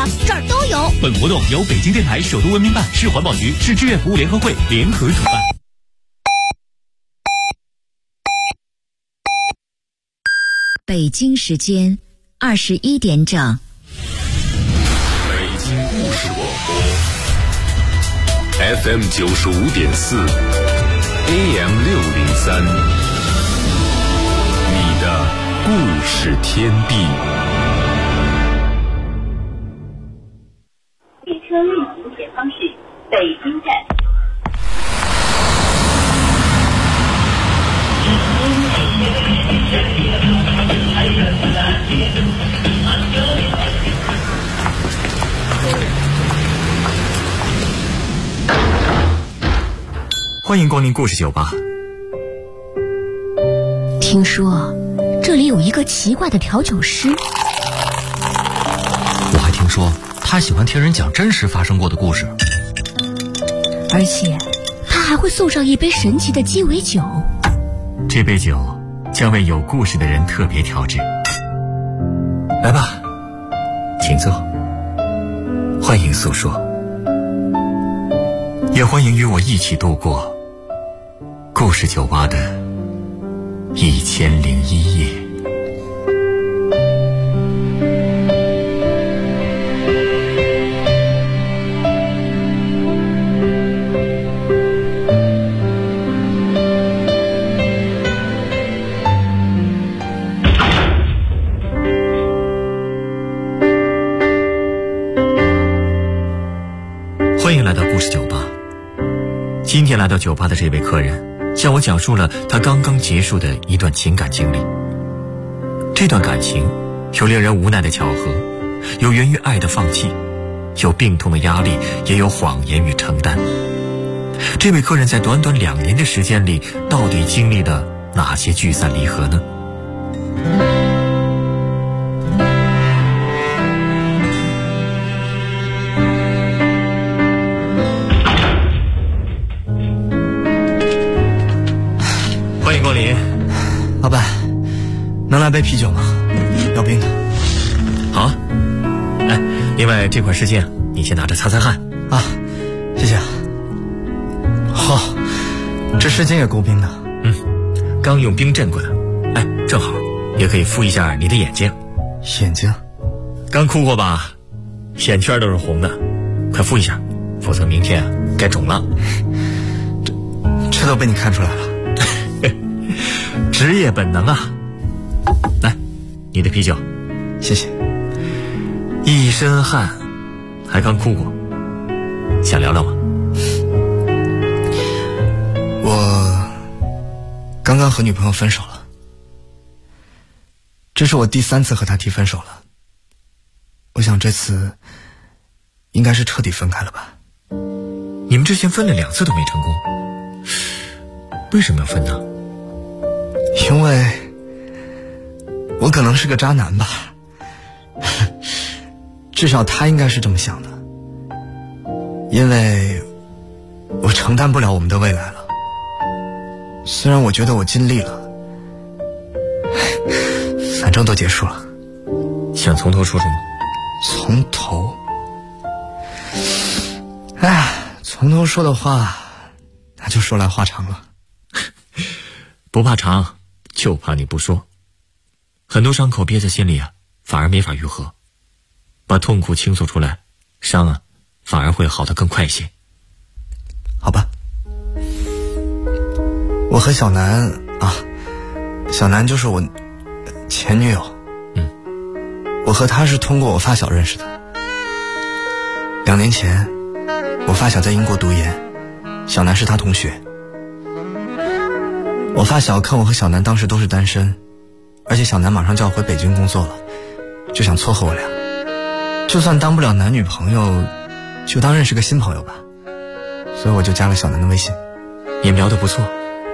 的，这儿都有。 本活动由北京电台首都文明办、市环保局、市志愿服务联合会联合主办。 北京时间21点整。 北京故事广播 FM 95.4 AM 603，你的故事天地。 列车运行前方是北京站。 欢迎光临故事酒吧。 听说这里有一个奇怪的调酒师， 我还听说他喜欢听人讲真实发生过的故事， 而且他还会送上一杯神奇的鸡尾酒。 这杯酒将为有故事的人特别调制。来吧，请坐，欢迎诉说，也欢迎与我一起度过故事酒吧的1001夜。欢迎来到故事酒吧。今天来到酒吧的这位客人向我讲述了他刚刚结束的一段情感经历。这段感情有令人无奈的巧合，有源于爱的放弃，有病痛的压力，也有谎言与承担。这位客人在短短2年的时间里，到底经历了哪些聚散离合呢？欢迎光临。 老板，能来杯啤酒吗？要冰的。 好啊。哎，另外这块湿巾你先拿着擦擦汗啊，谢谢。好，这湿巾也够冰的。 刚用冰镇过的。哎，正好也可以敷一下你的眼睛。 眼睛？ 刚哭过吧？眼圈都是红的，快敷一下，否则明天该肿了。 这都被你看出来了。 职业本能啊！来，你的啤酒， 谢谢。 一身汗，还刚哭过，想聊聊吗？ 我刚刚和女朋友分手了，这是我第3次和她提分手了。我想这次应该是彻底分开了吧。 你们之前分了2次都没成功，为什么要分呢？ 因为我可能是个渣男吧，至少他应该是这么想的。因为我承担不了我们的未来了，虽然我觉得我尽力了，反正都结束了。 想从头说说吗？ 从头？哎呀，从头说的话那就说来话长了。 不怕长，就怕你不说。很多伤口憋在心里反而没法愈合。把痛苦倾诉出来，伤反而会好得更快一些。 好吧，我和小南小南就是我前女友。我和她是通过我发小认识的。2年前，我发小在英国读研，小南是他同学。我发小看我和小南当时都是单身，而且小南马上就要回北京工作了，就想撮合我俩，就算当不了男女朋友，就当认识个新朋友吧。所以我就加了小南的微信。 你们聊得不错。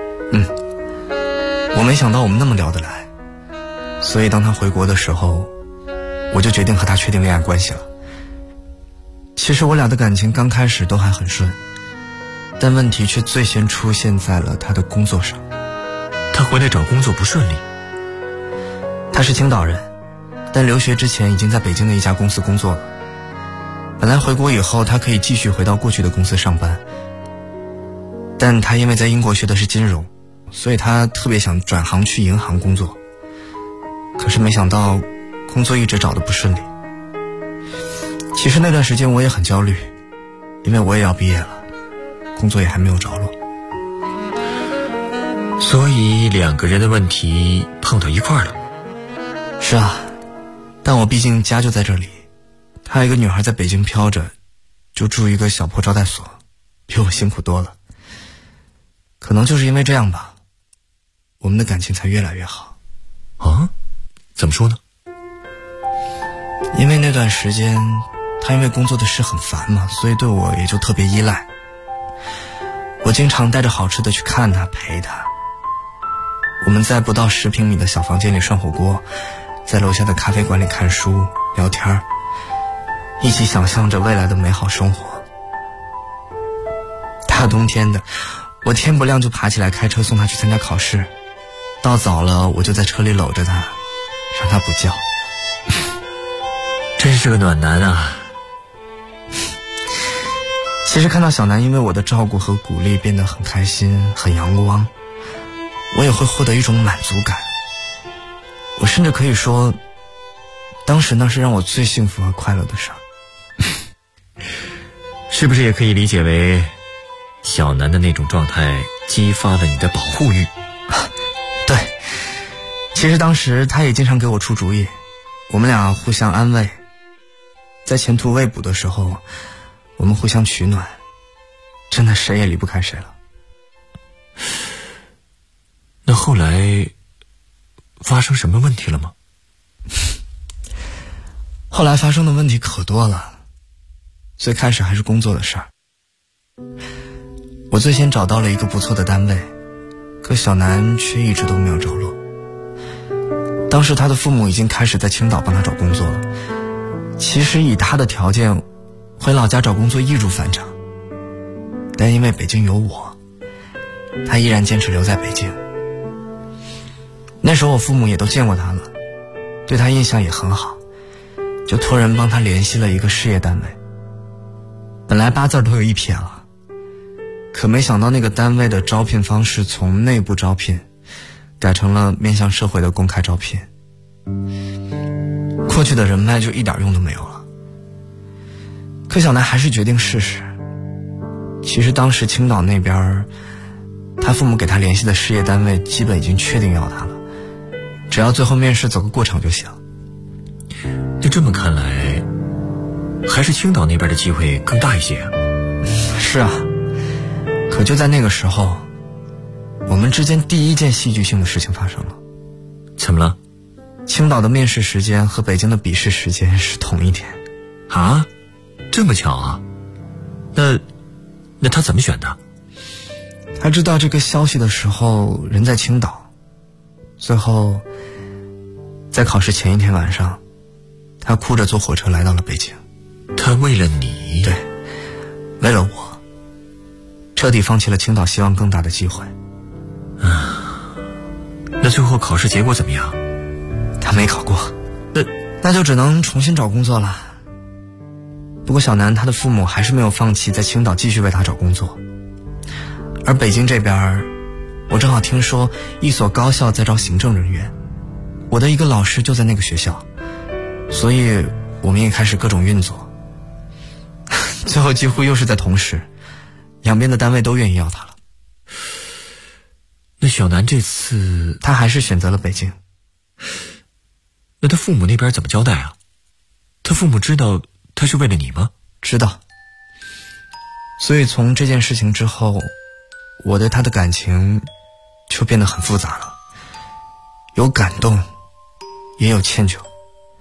我没想到我们那么聊得来，所以当他回国的时候，我就决定和他确定恋爱关系了。其实我俩的感情刚开始都还很顺，但问题却最先出现在了他的工作上。 他回来找工作不顺利。 他是青岛人，但留学之前已经在北京的一家公司工作了。 本来回国以后他可以继续回到过去的公司上班，但他因为在英国学的是金融，所以他特别想转行去银行工作。可是没想到工作一直找得不顺利。其实那段时间我也很焦虑，因为我也要毕业了，工作也还没有着落。 所以2个人的问题碰到一块儿了。 是啊，但我毕竟家就在这里，她一个女孩在北京飘着，就住一个小破招待所，比我辛苦多了。可能就是因为这样吧，我们的感情才越来越好。 啊？怎么说呢？ 因为那段时间她因为工作的事很烦嘛，所以对我也就特别依赖。我经常带着好吃的去看她，陪她。我们在不到10平米的小房间里涮火锅，在楼下的咖啡馆里看书聊天，一起想象着未来的美好生活。大冬天的，我天不亮就爬起来开车送她去参加考试，到早了我就在车里搂着她，让她不叫。 真是个暖男啊。 其实看到小南因为我的照顾和鼓励变得很开心很阳光，我也会获得一种满足感。我甚至可以说，当时那是让我最幸福和快乐的事儿。 是不是也可以理解为小南的那种状态激发了你的保护欲？ 对，其实当时他也经常给我出主意，我们俩互相安慰，在前途未卜的时候我们互相取暖，真的谁也离不开谁了。 那后来发生什么问题了吗？ 后来发生的问题可多了，最开始还是工作的事儿。我最先找到了一个不错的单位，可小南却一直都没有着落。当时他的父母已经开始在青岛帮他找工作了，其实以他的条件回老家找工作易如反掌，但因为北京有我，他依然坚持留在北京。那时候我父母也都见过他了，对他印象也很好，就托人帮他联系了一个事业单位。本来8字都有一撇了，可没想到那个单位的招聘方式从内部招聘改成了面向社会的公开招聘，过去的人脉就一点用都没有了。可小南还是决定试试。其实当时青岛那边他父母给他联系的事业单位基本已经确定要他了，只要最后面试走个过场就行。 就这么看来，还是青岛那边的机会更大一些啊。 是啊，可就在那个时候，我们之间第一件戏剧性的事情发生了。 怎么了？ 青岛的面试时间和北京的笔试时间是同一天。 啊？这么巧啊？那他怎么选的？ 他知道这个消息的时候人在青岛，最后在考试前一天晚上，他哭着坐火车来到了北京。 他为了你？ 对，为了我，彻底放弃了青岛希望更大的机会。 那最后考试结果怎么样？ 他没考过，那就只能重新找工作了。不过小南他的父母还是没有放弃在青岛继续为他找工作，而北京这边我正好听说一所高校在招行政人员，我的一个老师就在那个学校，所以我们也开始各种运作。最后几乎又是在同时，两边的单位都愿意要他了。 那小南这次他还是选择了北京。 那他父母那边怎么交代啊？他父母知道他是为了你吗？ 知道。所以从这件事情之后，我对他的感情就变得很复杂了，有感动也有歉疚。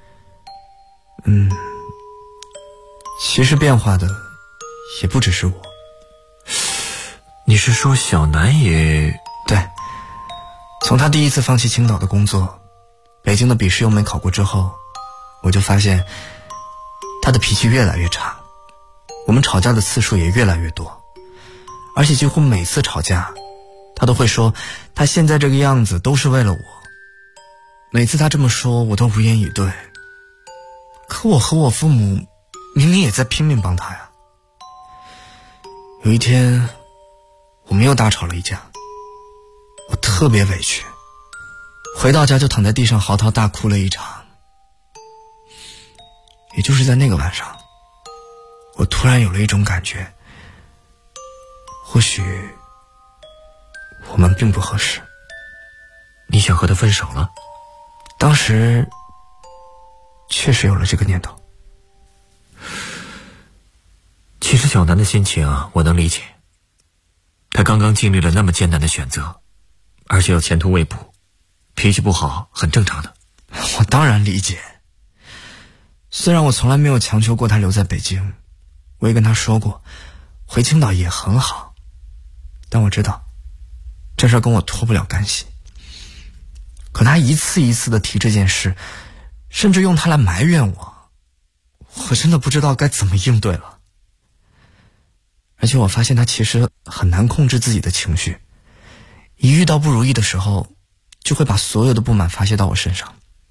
其实变化的也不只是我。 你是说小南也？ 对，从他第一次放弃青岛的工作，北京的笔试又没考过之后，我就发现他的脾气越来越差，我们吵架的次数也越来越多，而且几乎每次吵架他都会说他现在这个样子都是为了我。每次他这么说我都无言以对，可我和我父母明明也在拼命帮他呀。有一天我们又大吵了一架，我特别委屈，回到家就躺在地上嚎啕大哭了一场。也就是在那个晚上，我突然有了一种感觉，或许我们并不合适。 你想和他分手了？ 当时确实有了这个念头。 其实小南的心情啊，我能理解。他刚刚经历了那么艰难的选择，而且有前途未卜，脾气不好很正常的。 我当然理解。虽然我从来没有强求过他留在北京，我也跟他说过回青岛也很好，但我知道这事跟我脱不了干系。可他一次一次的提这件事，甚至用他来埋怨我，我真的不知道该怎么应对了。而且我发现他其实很难控制自己的情绪，一遇到不如意的时候，就会把所有的不满发泄到我身上。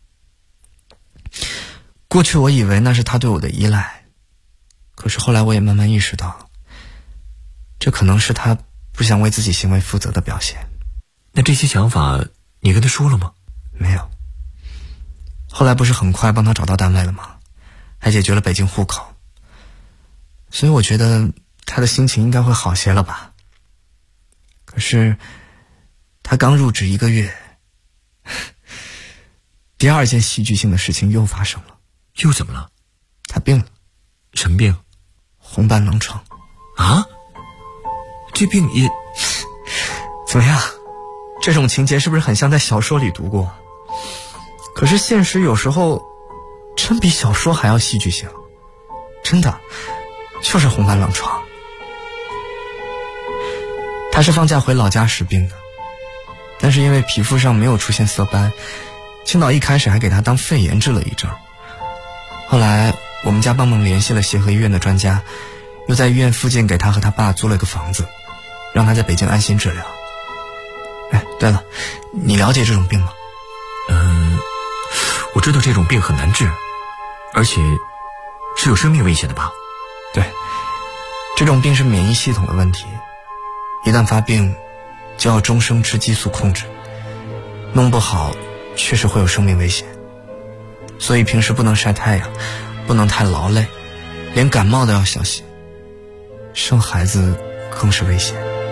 过去我以为那是他对我的依赖，可是后来我也慢慢意识到，这可能是他不想为自己行为负责的表现。 那这些想法你跟他说了吗？ 没有。后来不是很快帮他找到单位了吗？还解决了北京户口，所以我觉得他的心情应该会好些了吧。可是他刚入职1个月，第二件戏剧性的事情又发生了。 又怎么了？ 他病了。 什么病？ 红斑狼疮。 啊？这病也…… 怎么样？这种情节是不是很像在小说里读过？可是现实有时候真比小说还要戏剧性。真的，就是红斑狼疮。他是放假回老家时病的，但是因为皮肤上没有出现色斑，青岛一开始还给他当肺炎治了一阵。后来我们家帮忙联系了协和医院的专家，又在医院附近给他和他爸租了个房子，让他在北京安心治疗。哎，对了，你了解这种病吗？ 我知道这种病很难治，而且是有生命危险的吧？ 对，这种病是免疫系统的问题，一旦发病就要终生吃激素控制，弄不好确实会有生命危险。所以平时不能晒太阳，不能太劳累，连感冒都要小心，生孩子更是危险。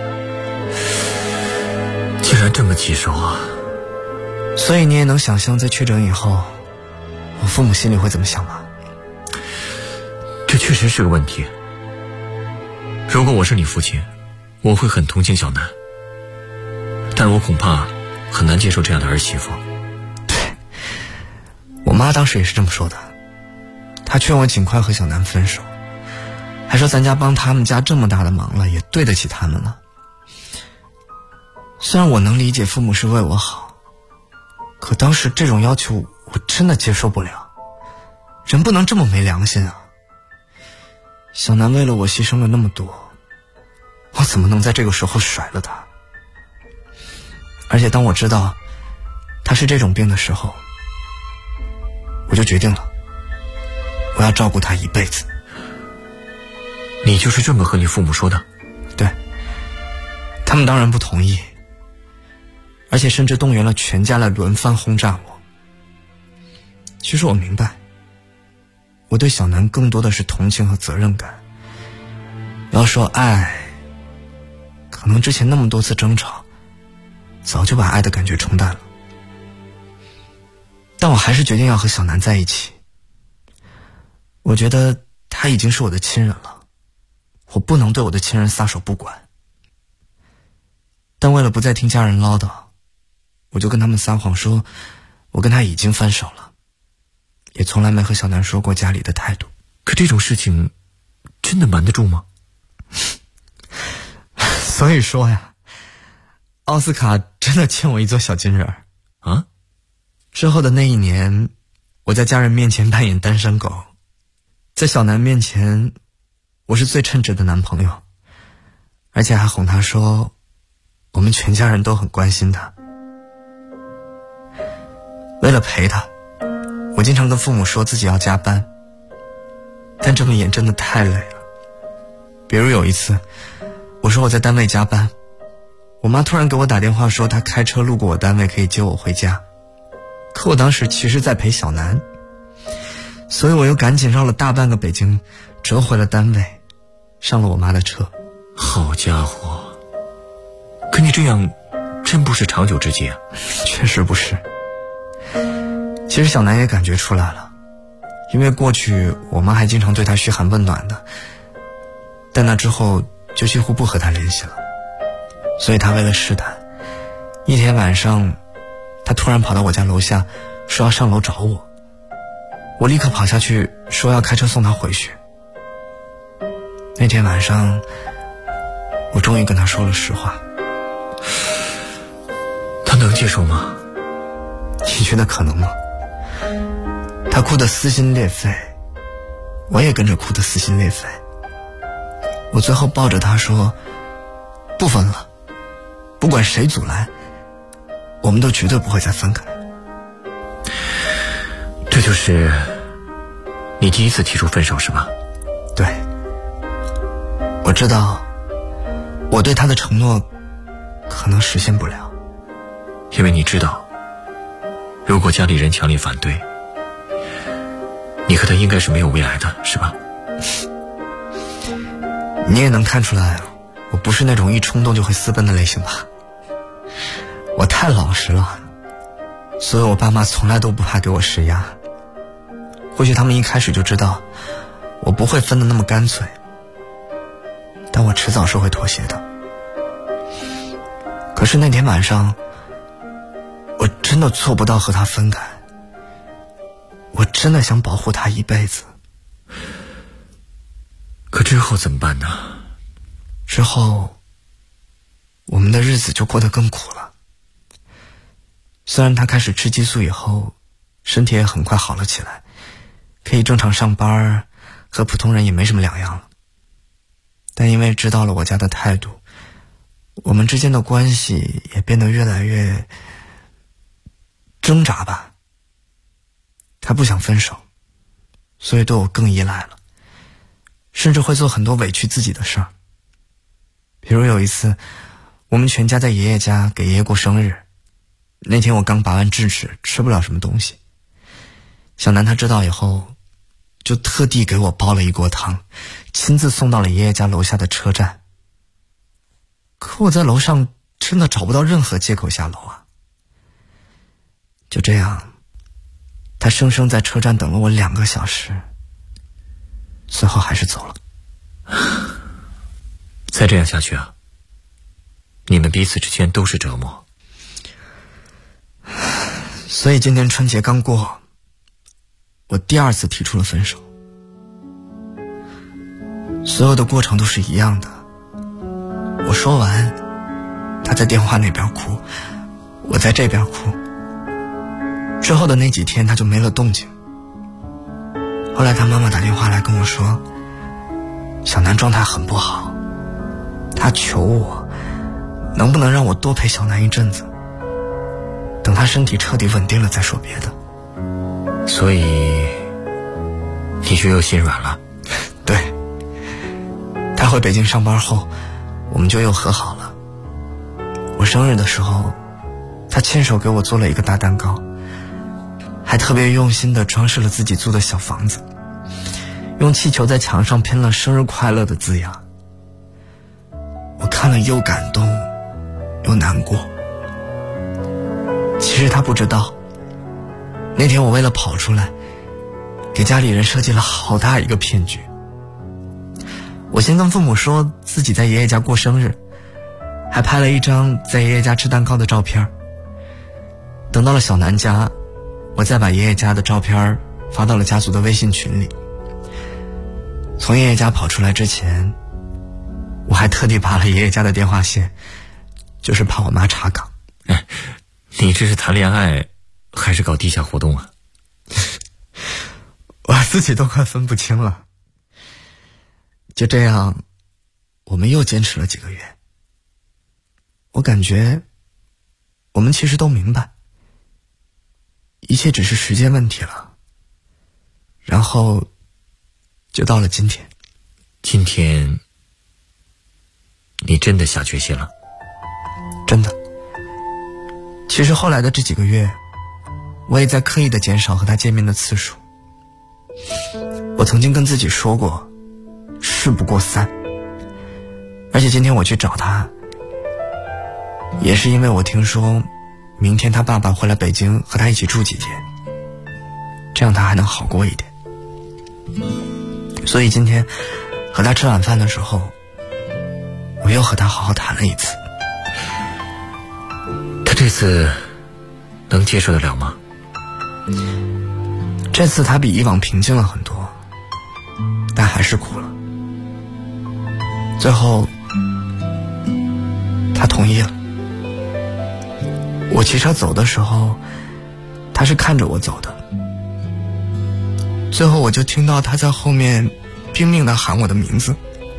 竟然这么棘手啊！ 所以你也能想象在确诊以后我父母心里会怎么想吧？ 这确实是个问题。如果我是你父亲，我会很同情小南，但我恐怕很难接受这样的儿媳妇。 我妈当时也是这么说的，她劝我尽快和小南分手，还说咱家帮他们家这么大的忙了，也对得起他们了。虽然我能理解父母是为我好，可当时这种要求我真的接受不了。人不能这么没良心啊！小南为了我牺牲了那么多，我怎么能在这个时候甩了他？而且当我知道他是这种病的时候，我就决定了，我要照顾他一辈子。 你就是这么和你父母说的？ 对，他们当然不同意，而且甚至动员了全家来轮番轰炸我。其实我明白，我对小南更多的是同情和责任感。要说爱，可能之前那么多次争吵早就把爱的感觉冲淡了，但我还是决定要和小南在一起。我觉得他已经是我的亲人了，我不能对我的亲人撒手不管。但为了不再听家人唠叨，我就跟他们撒谎说我跟他已经分手了，也从来没和小南说过家里的态度。 可这种事情真的瞒得住吗？ 所以说呀，奥斯卡真的欠我一座小金人儿啊！ 之后的那一年，我在家人面前扮演单身狗，在小南面前我是最称职的男朋友，而且还哄他说我们全家人都很关心他。为了陪他，我经常跟父母说自己要加班， 但这么演真的太累了。比如有一次，我说我在单位加班，我妈突然给我打电话说她开车路过我单位可以接我回家，可我当时其实在陪小南，所以我又赶紧绕了大半个北京折回了单位，上了我妈的车。 好家伙，可你这样真不是长久之计啊。 确实不是。其实小南也感觉出来了，因为过去我妈还经常对她嘘寒问暖的，但那之后就几乎不和她联系了。所以她为了试探，一天晚上她突然跑到我家楼下说要上楼找我，我立刻跑下去说要开车送她回去。那天晚上我终于跟她说了实话。 她能接受吗？ 你觉得可能吗？她哭得撕心裂肺，我也跟着哭得撕心裂肺。我最后抱着她说，不分了，不管谁阻拦，我们都绝对不会再分开。 这就是你第一次提出分手是吧？ 对，我知道我对她的承诺可能实现不了， 因为你知道，如果家里人强烈反对，你和他应该是没有未来的，是吧？ 你也能看出来，我不是那种一冲动就会私奔的类型吧？我太老实了，所以我爸妈从来都不怕给我施压。或许他们一开始就知道我不会分得那么干脆，但我迟早是会妥协的。可是那天晚上，我真的做不到和他分开，我真的想保护他一辈子。 可之后怎么办呢？ 之后我们的日子就过得更苦了。虽然他开始吃激素以后，身体也很快好了起来，可以正常上班，和普通人也没什么两样了，但因为知道了我家的态度，我们之间的关系也变得越来越挣扎吧。他不想分手，所以对我更依赖了，甚至会做很多委屈自己的事儿。比如有一次，我们全家在爷爷家给爷爷过生日，那天我刚拔完智齿，吃不了什么东西。小南他知道以后，就特地给我煲了一锅汤，亲自送到了爷爷家楼下的车站。可我在楼上真的找不到任何借口下楼啊。就这样，他生生在车站等了我2个小时，最后还是走了。 再这样下去啊，你们彼此之间都是折磨。 所以今年春节刚过，我第2次提出了分手。所有的过程都是一样的，我说完，他在电话那边哭，我在这边哭。之后的那几天他就没了动静。后来他妈妈打电话来跟我说，小南状态很不好，他求我能不能让我多陪小南一阵子，等他身体彻底稳定了再说别的。 所以你就又心软了？ 对，他回北京上班后，我们就又和好了。我生日的时候，他亲手给我做了一个大蛋糕，还特别用心地装饰了自己租的小房子，用气球在墙上拼了生日快乐的字样。我看了又感动又难过。其实他不知道，那天我为了跑出来，给家里人设计了好大一个骗局。我先跟父母说自己在爷爷家过生日，还拍了一张在爷爷家吃蛋糕的照片。等到了小南家，我再把爷爷家的照片发到了家族的微信群里。从爷爷家跑出来之前，我还特地拔了爷爷家的电话线，就是怕我妈查岗。 你这是谈恋爱还是搞地下活动啊？ 我自己都快分不清了。就这样，我们又坚持了几个月。我感觉我们其实都明白，一切只是时间问题了。然后就到了今天。 今天你真的下决心了？ 真的。其实后来的这几个月，我也在刻意的减少和他见面的次数。我曾经跟自己说过，事不过三。而且今天我去找他，也是因为我听说明天他爸爸会来北京和他一起住几天，这样他还能好过一点。所以今天和他吃晚饭的时候，我又和他好好谈了一次。 他这次能接受得了吗？ 这次他比以往平静了很多，但还是哭了。最后他同意了。我骑车走的时候，他是看着我走的。最后我就听到他在后面拼命地喊我的名字，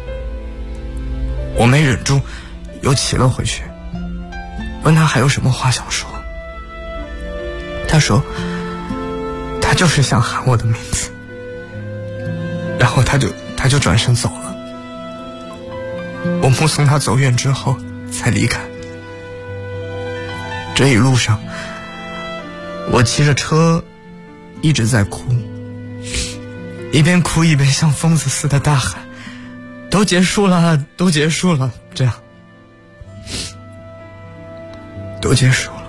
我没忍住又骑了回去，问他还有什么话想说。他说他就是想喊我的名字，然后他就转身走了。我目送他走远之后才离开。这一路上我骑着车一直在哭，一边哭一边像疯子似的大喊，都结束了，都结束了，这样都结束了。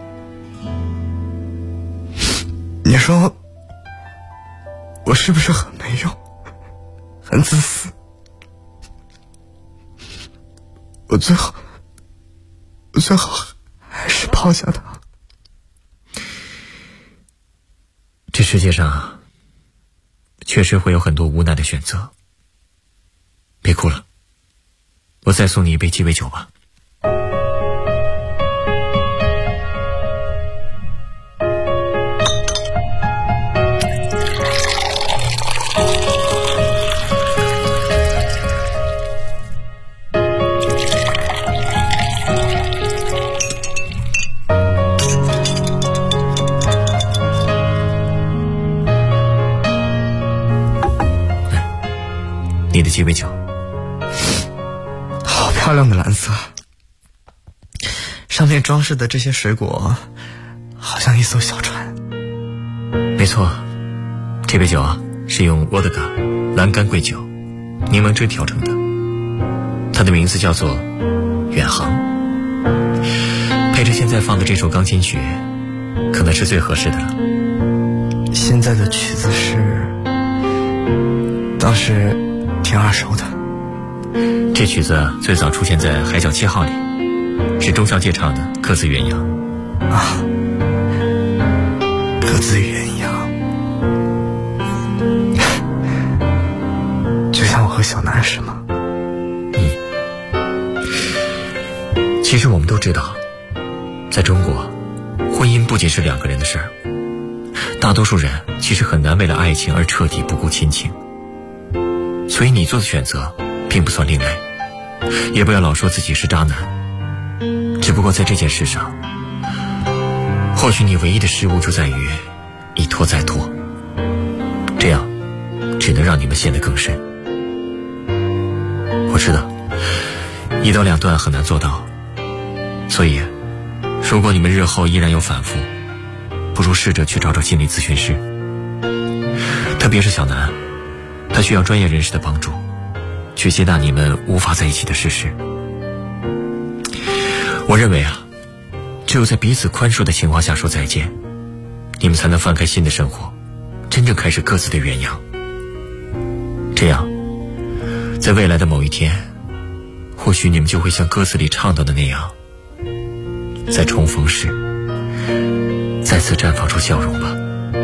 你说我是不是很没用，很自私？我最后还是抛下他。 这世界上确实会有很多无奈的选择。别哭了，我再送你一杯鸡尾酒吧。你的鸡尾酒， 好漂亮的蓝色，上面装饰的这些水果好像一艘小船。 没错，这杯酒啊是用沃德嘎、蓝干桂酒、柠檬汁调成的，它的名字叫做远航。配着现在放的这首钢琴曲，可能是最合适的了。 现在的曲子倒是挺耳熟的。 这曲子最早出现在《海角7号》里，是钟小姐唱的《各自鸳鸯》 啊，各自鸳鸯，就像我和小南是吗？ 其实我们都知道，在中国，婚姻不仅是两个人的事儿，大多数人其实很难为了爱情而彻底不顾亲情。所以你做的选择并不算另类，也不要老说自己是渣男。只不过在这件事上，或许你唯一的失误就在于一拖再拖，这样只能让你们陷得更深。我知道一刀两断很难做到，所以如果你们日后依然有反复，不如试着去找心理咨询师，特别是小南，他需要专业人士的帮助，去接纳你们无法在一起的事实。我认为啊，只有在彼此宽恕的情况下说再见，你们才能翻开新的生活，真正开始各自的鸳鸯。这样，在未来的某一天，或许你们就会像歌词里唱到的那样，在重逢时再次绽放出笑容吧。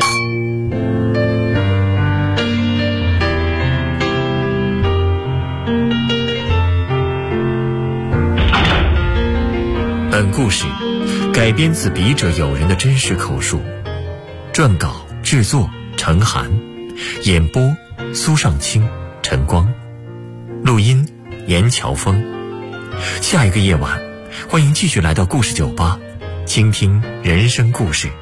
本故事改编自笔者友人的真实口述，撰稿制作陈涵，演播苏尚清、陈光，录音严乔峰。下一个夜晚，欢迎继续来到故事酒吧，倾听人生故事。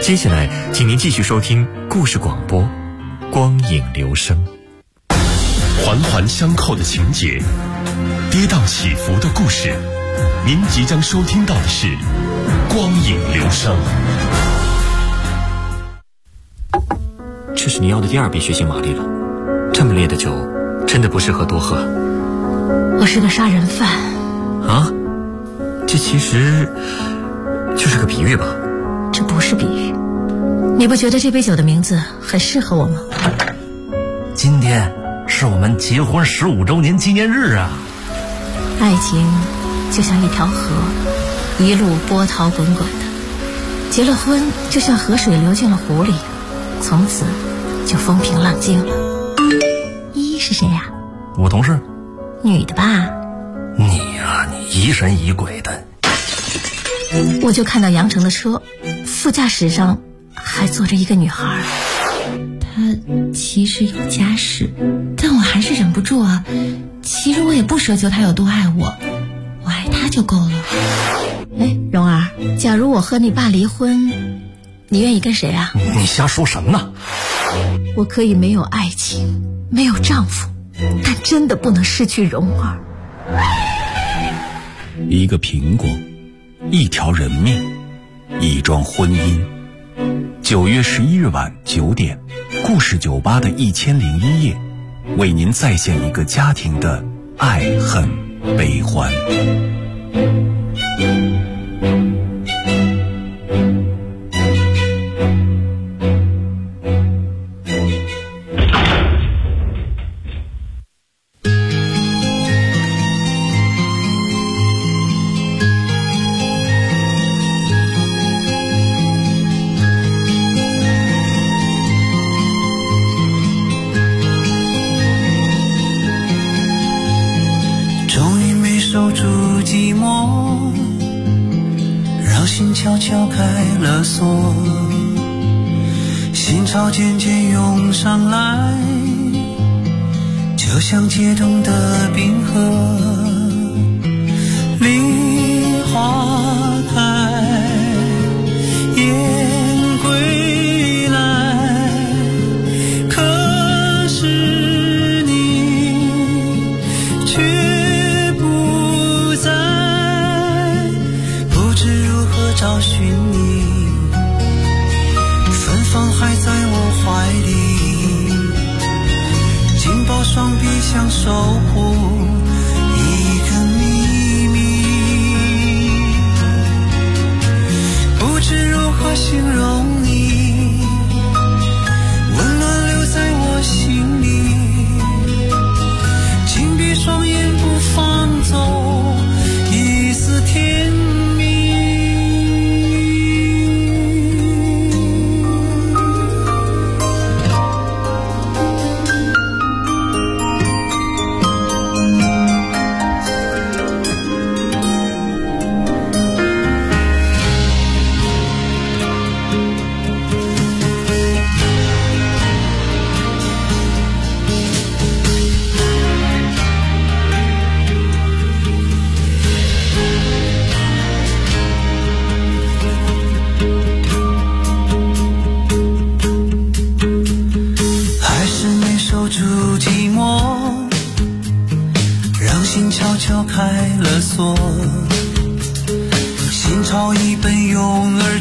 接下来，请您继续收听故事广播《光影留声》。 环环相扣的情节，跌宕起伏的故事，您即将收听到的是《光影留声》。 这是你要的第2杯血腥玛丽了，这么烈的酒，真的不适合多喝。 我是个杀人犯。 啊？这其实就是个比喻吧？ 这不是比喻。你不觉得这杯酒的名字很适合我吗？ 今天是我们结婚15周年纪念日啊！ 爱情就像一条河，一路波涛滚滚的。结了婚，就像河水流进了湖里，从此就风平浪静了。依是谁呀？ 我同事。 女的吧？ 你呀，你疑神疑鬼的。 我就看到杨成的车，副驾驶上还坐着一个女孩。她其实有家室，但我还是忍不住啊。其实我也不奢求她有多爱我，我爱她就够了。哎，蓉儿，假如我和你爸离婚，你愿意跟谁啊？ 你瞎说什么呢？ 我可以没有爱情，没有丈夫，但真的不能失去蓉儿。 一个苹果，一条人命，一桩婚姻。9月11日晚9点，故事酒吧的1001夜，为您再现一个家庭的爱恨悲欢。 守住寂寞，让心悄悄开了锁，心潮渐渐涌上来，就像解冻的冰河。梨花开，燕归来，可是你却不在，不知如何找寻你，芬芳还在我怀里，紧抱双臂想守护一个秘密，不知如何形容你，温暖留在我心里，紧闭双眼不放走一丝甜蜜。悄悄开了锁，心潮已奔涌而